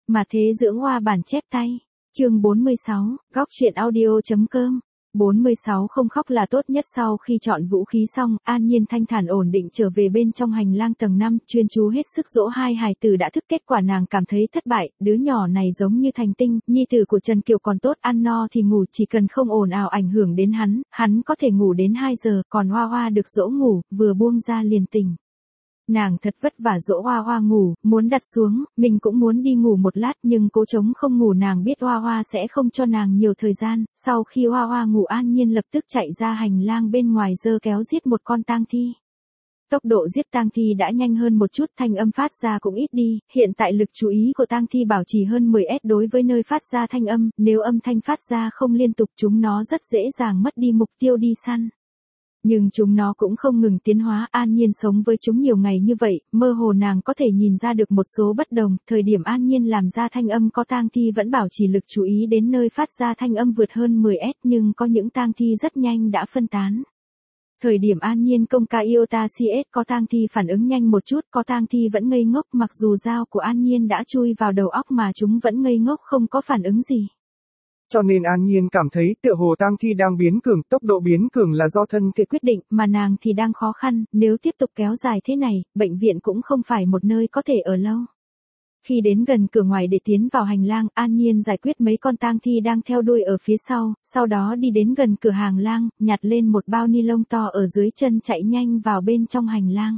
Mà thế dưỡng hoa bản chép tay. Chương 46, góc truyện audio.com. 46 không khóc là tốt nhất. Sau khi chọn vũ khí xong, An Nhiên thanh thản ổn định trở về bên trong hành lang tầng 5, chuyên chú hết sức dỗ hai hài tử đã thức. Kết quả nàng cảm thấy thất bại, đứa nhỏ này giống như thành tinh, nhi tử của Trần Kiều còn tốt, ăn no thì ngủ, chỉ cần không ồn ào ảnh hưởng đến hắn có thể ngủ đến 2 giờ, còn Hoa Hoa được dỗ ngủ, vừa buông ra liền tỉnh. Nàng thật vất vả dỗ Hoa Hoa ngủ, muốn đặt xuống, mình cũng muốn đi ngủ một lát nhưng cố chống không ngủ. Nàng biết Hoa Hoa sẽ không cho nàng nhiều thời gian, sau khi Hoa Hoa ngủ An Nhiên lập tức chạy ra hành lang bên ngoài giơ kéo giết một con tang thi. Tốc độ giết tang thi đã nhanh hơn một chút, thanh âm phát ra cũng ít đi, hiện tại lực chú ý của tang thi bảo trì hơn 10S đối với nơi phát ra thanh âm, nếu âm thanh phát ra không liên tục chúng nó rất dễ dàng mất đi mục tiêu đi săn. Nhưng chúng nó cũng không ngừng tiến hóa, An Nhiên sống với chúng nhiều ngày như vậy, mơ hồ nàng có thể nhìn ra được một số bất đồng, thời điểm An Nhiên làm ra thanh âm có tang thi vẫn bảo trì lực chú ý đến nơi phát ra thanh âm vượt hơn 10S nhưng có những tang thi rất nhanh đã phân tán. Thời điểm An Nhiên công ca Iota CS có tang thi phản ứng nhanh một chút, có tang thi vẫn ngây ngốc, mặc dù dao của An Nhiên đã chui vào đầu óc mà chúng vẫn ngây ngốc không có phản ứng gì. Cho nên An Nhiên cảm thấy tựa hồ tang thi đang biến cường, tốc độ biến cường là do thân thể quyết định, mà nàng thì đang khó khăn, nếu tiếp tục kéo dài thế này, bệnh viện cũng không phải một nơi có thể ở lâu. Khi đến gần cửa ngoài để tiến vào hành lang, An Nhiên giải quyết mấy con tang thi đang theo đuôi ở phía sau đó đi đến gần cửa hàng lang, nhặt lên một bao ni lông to ở dưới chân chạy nhanh vào bên trong hành lang.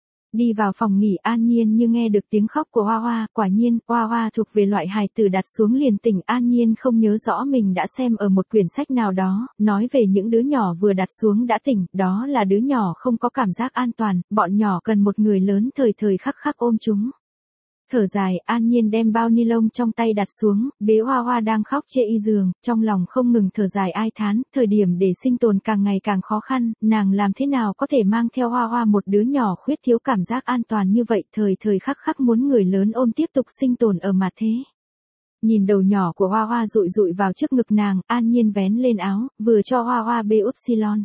Đi vào phòng nghỉ An Nhiên như nghe được tiếng khóc của Hoa Hoa, quả nhiên, Hoa Hoa thuộc về loại hài tử đặt xuống liền tỉnh. An Nhiên không nhớ rõ mình đã xem ở một quyển sách nào đó, nói về những đứa nhỏ vừa đặt xuống đã tỉnh, đó là đứa nhỏ không có cảm giác an toàn, bọn nhỏ cần một người lớn thời thời khắc khắc ôm chúng. Thở dài, An Nhiên đem bao ni lông trong tay đặt xuống, bế Hoa Hoa đang khóc chê y giường, trong lòng không ngừng thở dài ai thán, thời điểm để sinh tồn càng ngày càng khó khăn, nàng làm thế nào có thể mang theo Hoa Hoa một đứa nhỏ khuyết thiếu cảm giác an toàn như vậy, thời thời khắc khắc muốn người lớn ôm tiếp tục sinh tồn ở mặt thế. Nhìn đầu nhỏ của Hoa Hoa dụi dụi vào trước ngực nàng, An Nhiên vén lên áo, vừa cho Hoa Hoa bê upsilon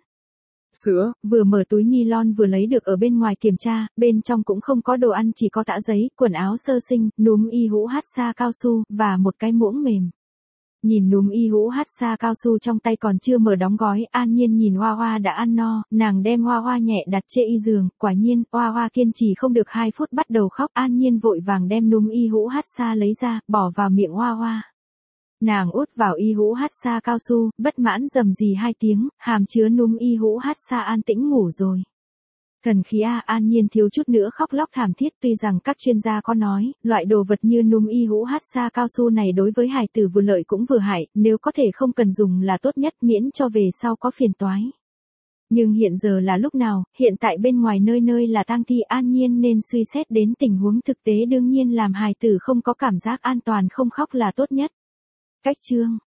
sữa, vừa mở túi nylon vừa lấy được ở bên ngoài kiểm tra, bên trong cũng không có đồ ăn, chỉ có tã giấy, quần áo sơ sinh, núm y hũ hát xa cao su, và một cái muỗng mềm. Nhìn núm y hũ hát xa cao su trong tay còn chưa mở đóng gói, An Nhiên nhìn Hoa Hoa đã ăn no, nàng đem Hoa Hoa nhẹ đặt trên y giường, quả nhiên, Hoa Hoa kiên trì không được 2 phút bắt đầu khóc, An Nhiên vội vàng đem núm y hũ hát xa lấy ra, bỏ vào miệng Hoa Hoa. Nàng út vào y hũ hát xa cao su, bất mãn rầm rì 2 tiếng, hàm chứa núm y hũ hát xa an tĩnh ngủ rồi. Thần khí a, An Nhiên thiếu chút nữa khóc lóc thảm thiết, tuy rằng các chuyên gia có nói, loại đồ vật như núm y hũ hát xa cao su này đối với hài tử vừa lợi cũng vừa hại, nếu có thể không cần dùng là tốt nhất miễn cho về sau có phiền toái. Nhưng hiện giờ là lúc nào, hiện tại bên ngoài nơi nơi là tang thi, An Nhiên nên suy xét đến tình huống thực tế, đương nhiên làm hài tử không có cảm giác an toàn không khóc là tốt nhất. Cách chương